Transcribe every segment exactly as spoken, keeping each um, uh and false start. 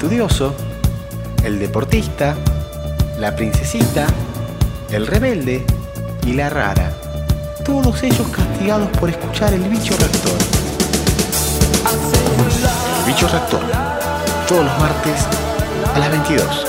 estudioso, el deportista, la princesita, el rebelde y la rara. Todos ellos castigados por escuchar el bicho rector. El bicho rector, todos los martes a las veintidós.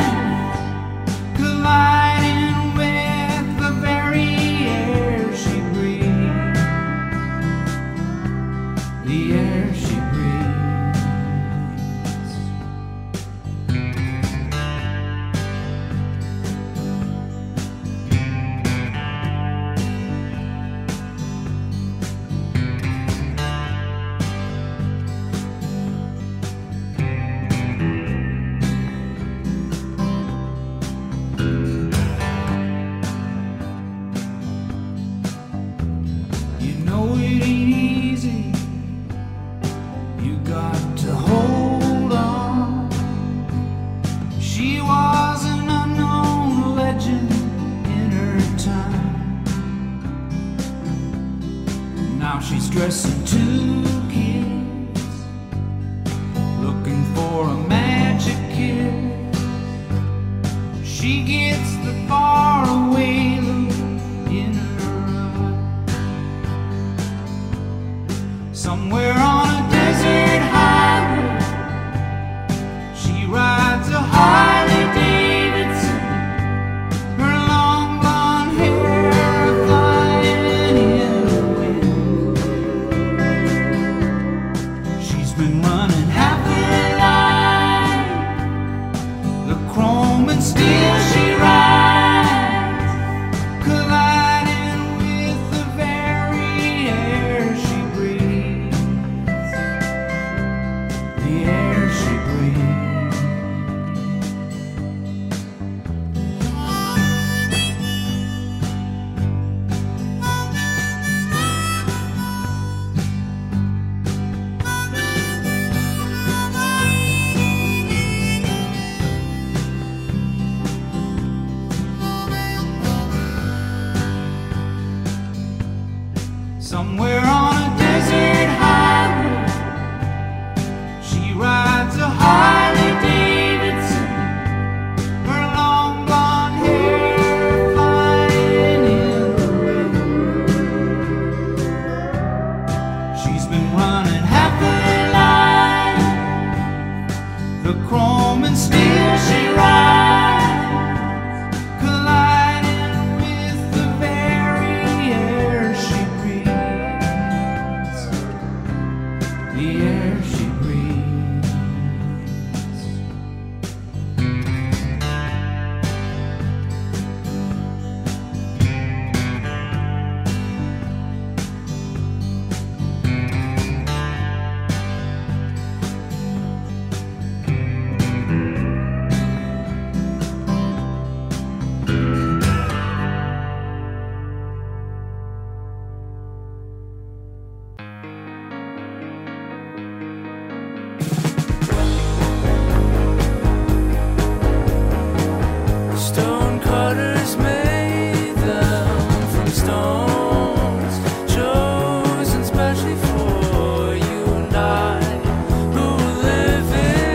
Colliding with the very air she breathes. Now she's dressing two kids, looking for a magic kiss. She gets the faraway look in her eye. Somewhere on a desert highway, she rides a Harley Davidson. Her long blonde hair flying in the wind. She's been running half her life, the chrome and steel she rides, colliding with the very air she breathes, the air she breathes. Somewhere on a desert highway, she rides a Harley Davidson. Her long blonde hair flying in the wind. She's been running half her life, the chrome and steel she rides, colliding with the very air she breathes, the air she breathes. Stone cutters made them from stones, chosen specially for you and I, who live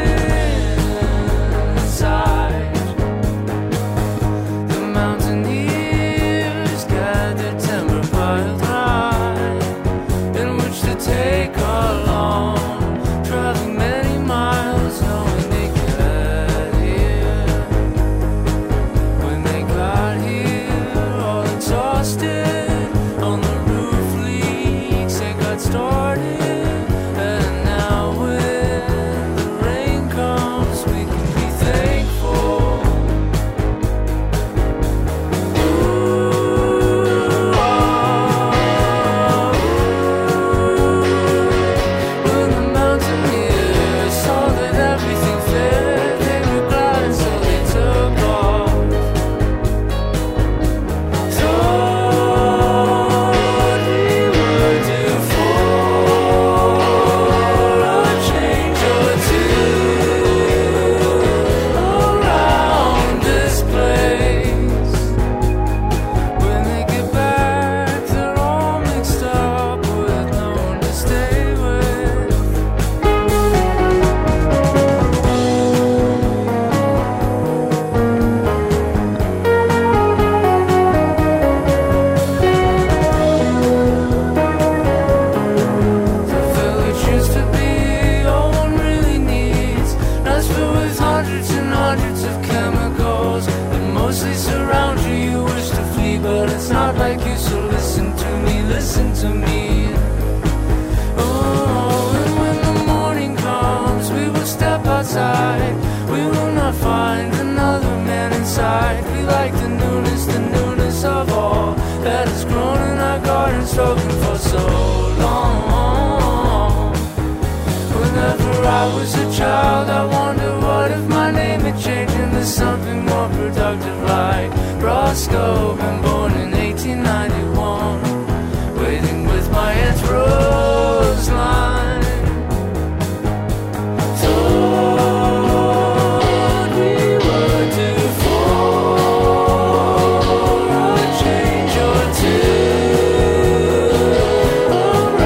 inside. The mountaineers gathered timber piled high, in which to take along, traveling many miles, knowing they get here. When they got here, all exhausted, on the roof leaks, they got started. And now when the rain comes, we can be thankful. Ooh, ah, when the mountaineers saw that everything fit, they were glad, and so they took off. Thought we were due for a change or two around this place. When they get back, they're all mixed up with no one to stay with. The village used to be all one really needs, nice filled with hundreds and hundreds of chemicals that mostly surround you. You wish to flee, but it's not like you, so listen to me, listen to me. Oh, and when the morning comes, we will step outside. We will not find another man inside. We like the newness, the newness of all that has grown in our garden, spoken for so long. Whenever I was a child, I wondered what if my name had changed into something more productive, like Roscoe, been born in eighteen ninety-one, waiting with my Aunt Roseline. Thought we were due for a change or two.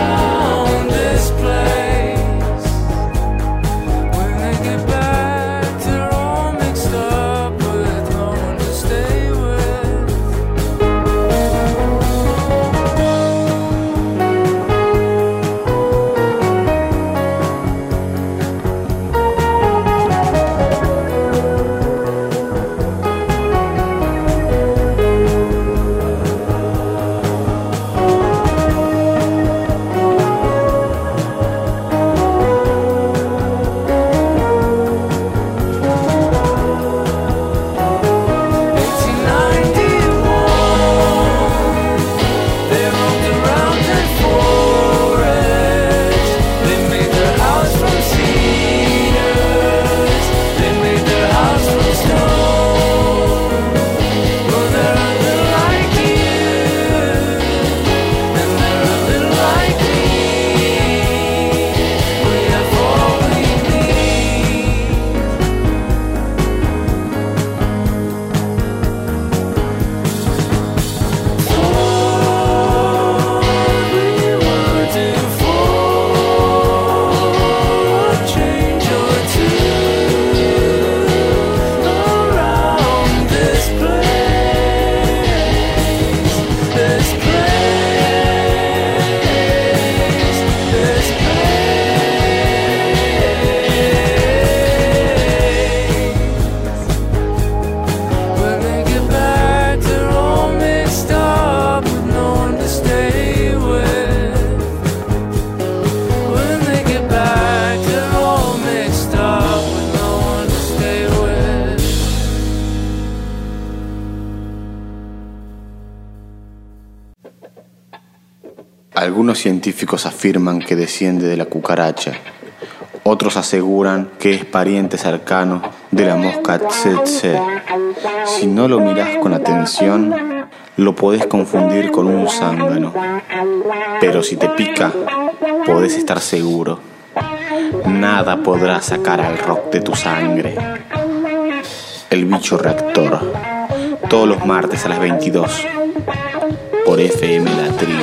Algunos científicos afirman que desciende de la cucaracha. Otros aseguran que es pariente cercano de la mosca tsetse. Si no lo mirás con atención, lo podés confundir con un zángano. Pero si te pica, podés estar seguro. Nada podrá sacar al rock de tu sangre. El bicho reactor. Todos los martes a las veintidós. Por F M La Tribu.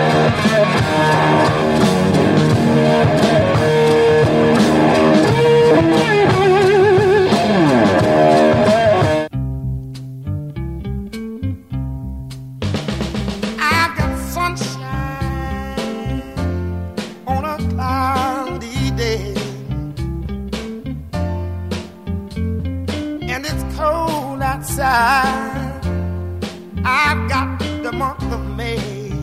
I've got the month of May.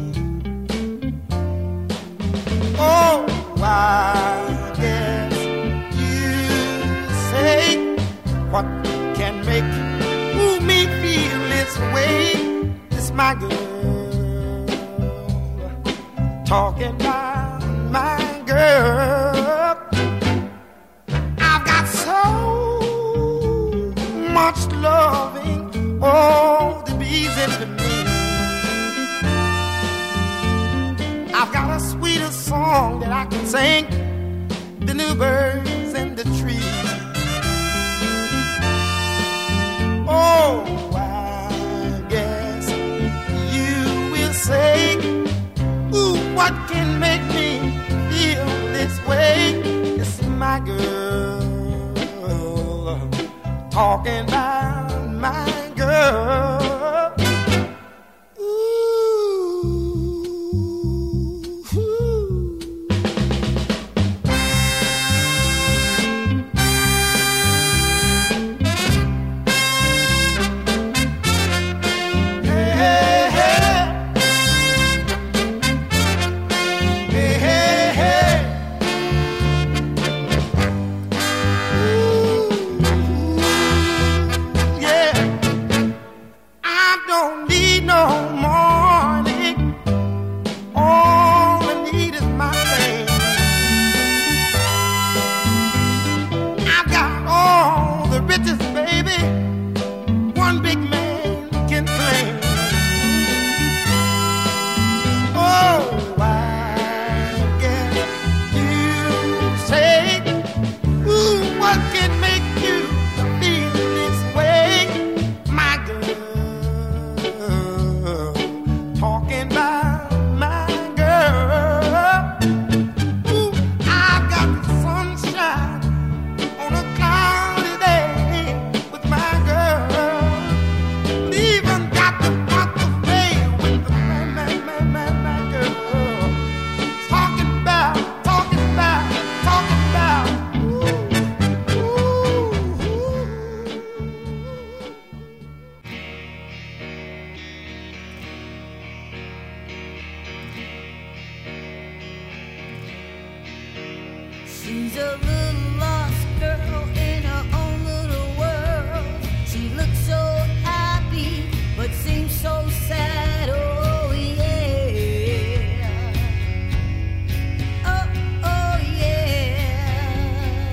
Oh, I guess you say what can make ooh, me feel this way. It's my girl talking about my girl. I've got so much loving. Oh, the bees into me. I've got a sweeter song that I can sing than the birds in the trees. Oh, I guess you will say, ooh, what can make me feel this way? It's my girl talking about my girl. Ooh, ooh. Hey, hey, hey. Hey, hey, hey. Don't need no morning. All I need is my man. I've got all the riches, baby. One big man can claim. Oh, I guess you say, ooh, what can make you feel this way, my girl? Talking about my girl. Ooh, I got the sunshine on a cloudy day with my girl. Even got the month of May with the man, man, man, man, my girl. Talking about, talking about, talking about. Ooh, ooh, ooh. She's a little lost girl in her own little world. She looks so happy, but seems so sad. Oh yeah. Oh, oh yeah.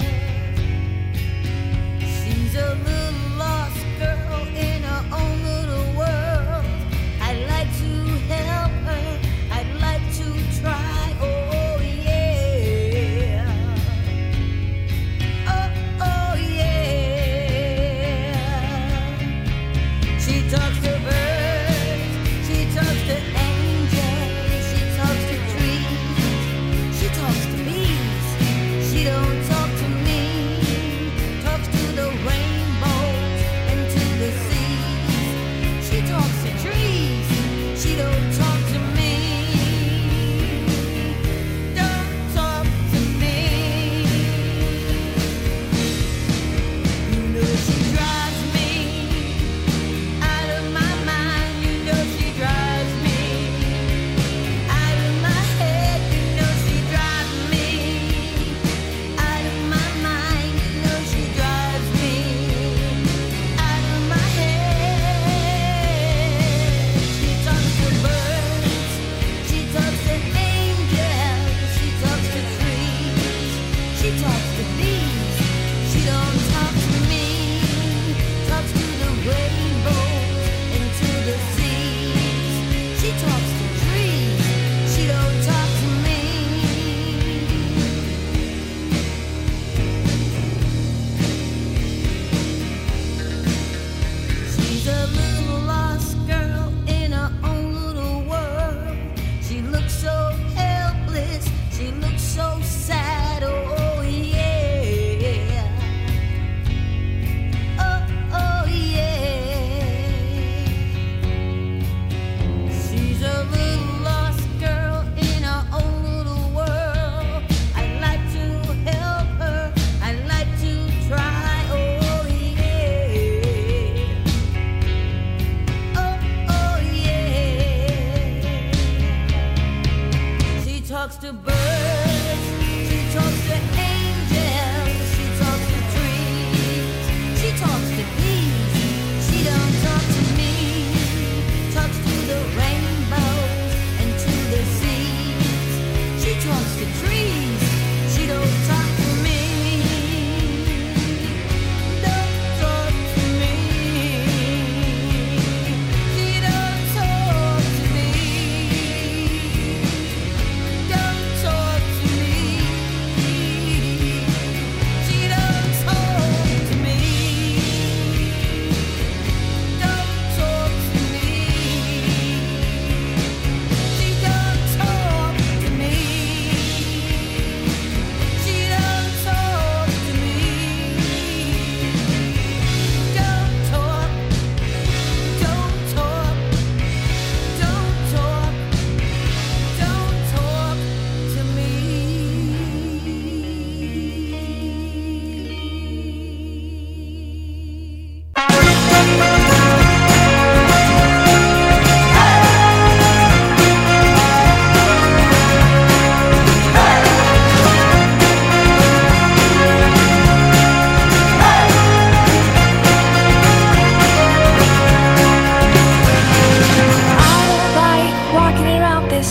She's a little lost girl in her own little world. I'd like to help her. I'd like to try. Oh yeah.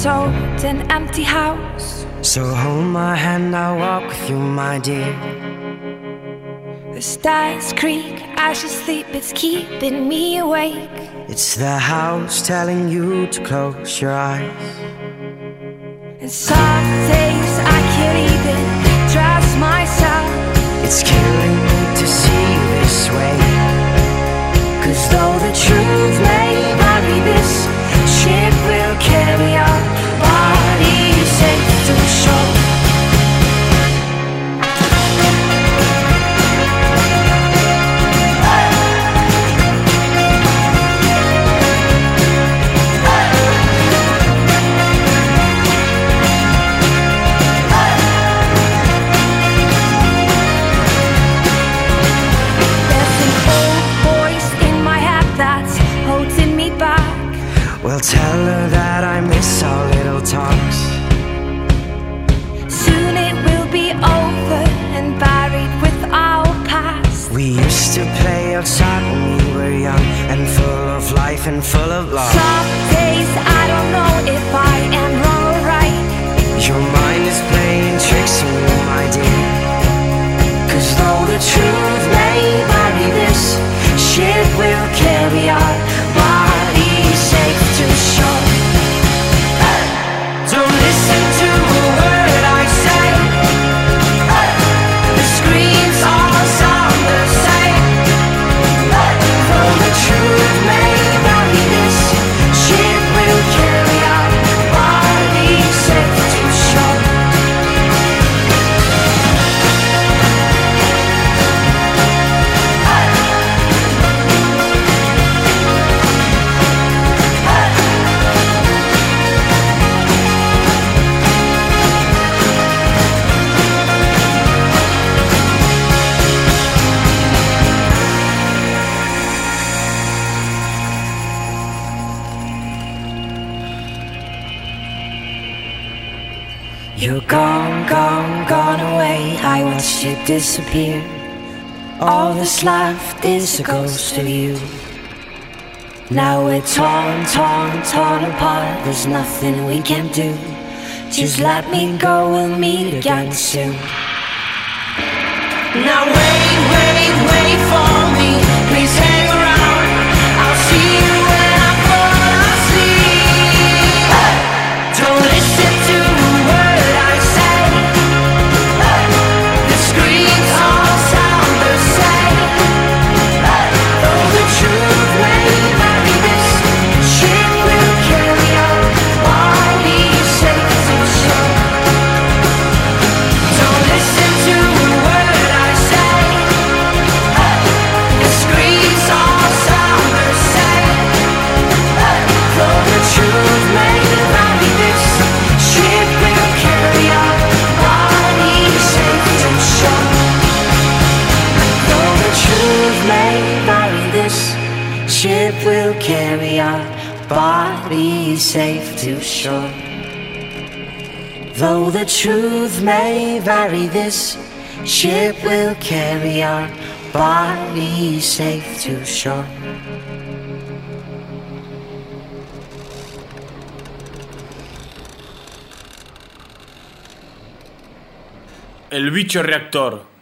told an empty house. So hold my hand, I'll walk with you, my dear. The stars creak as you sleep, it's keeping me awake. It's the house telling you to close your eyes. And some days I can't even trust myself. It's killing me to see you this way. Cause though the truth may vary, this ship will carry our bodies safe to shore. Well, tell her that I miss our little talks. Soon it will be over and buried with our past. We used to play outside when we were young and full of life and full of love. Some days I don't know if I am wrong or right. Your mind is playing tricks on you, my dear. Cause though the truth may vary, this ship will carry our bodies safe to shore. Don't listen to a word I say. The screams all sound the same. Though the truth may vary, this ship will carry our bodies safe to shore. You're gone, gone, gone away. I watched you disappear. All that's left is a ghost of you. Now we're torn, torn, torn apart. There's nothing we can do. Just let me go, we'll meet again soon. Now wait, wait, wait for me. Please hang around. I'll see you when I fall asleep. Don't listen to a word I say. The screams all sound the same. Though the truth may vary, this ship will carry our bodies safe to shore. Don't listen to a word I say. The screams all sound the same. Though the truth may vary, this ship will carry our bodies safe to shore. Though the truth may vary, this ship will carry our bodies safe to shore. Though the truth may vary, this ship will carry our bodies safe to shore. El bicho reactor.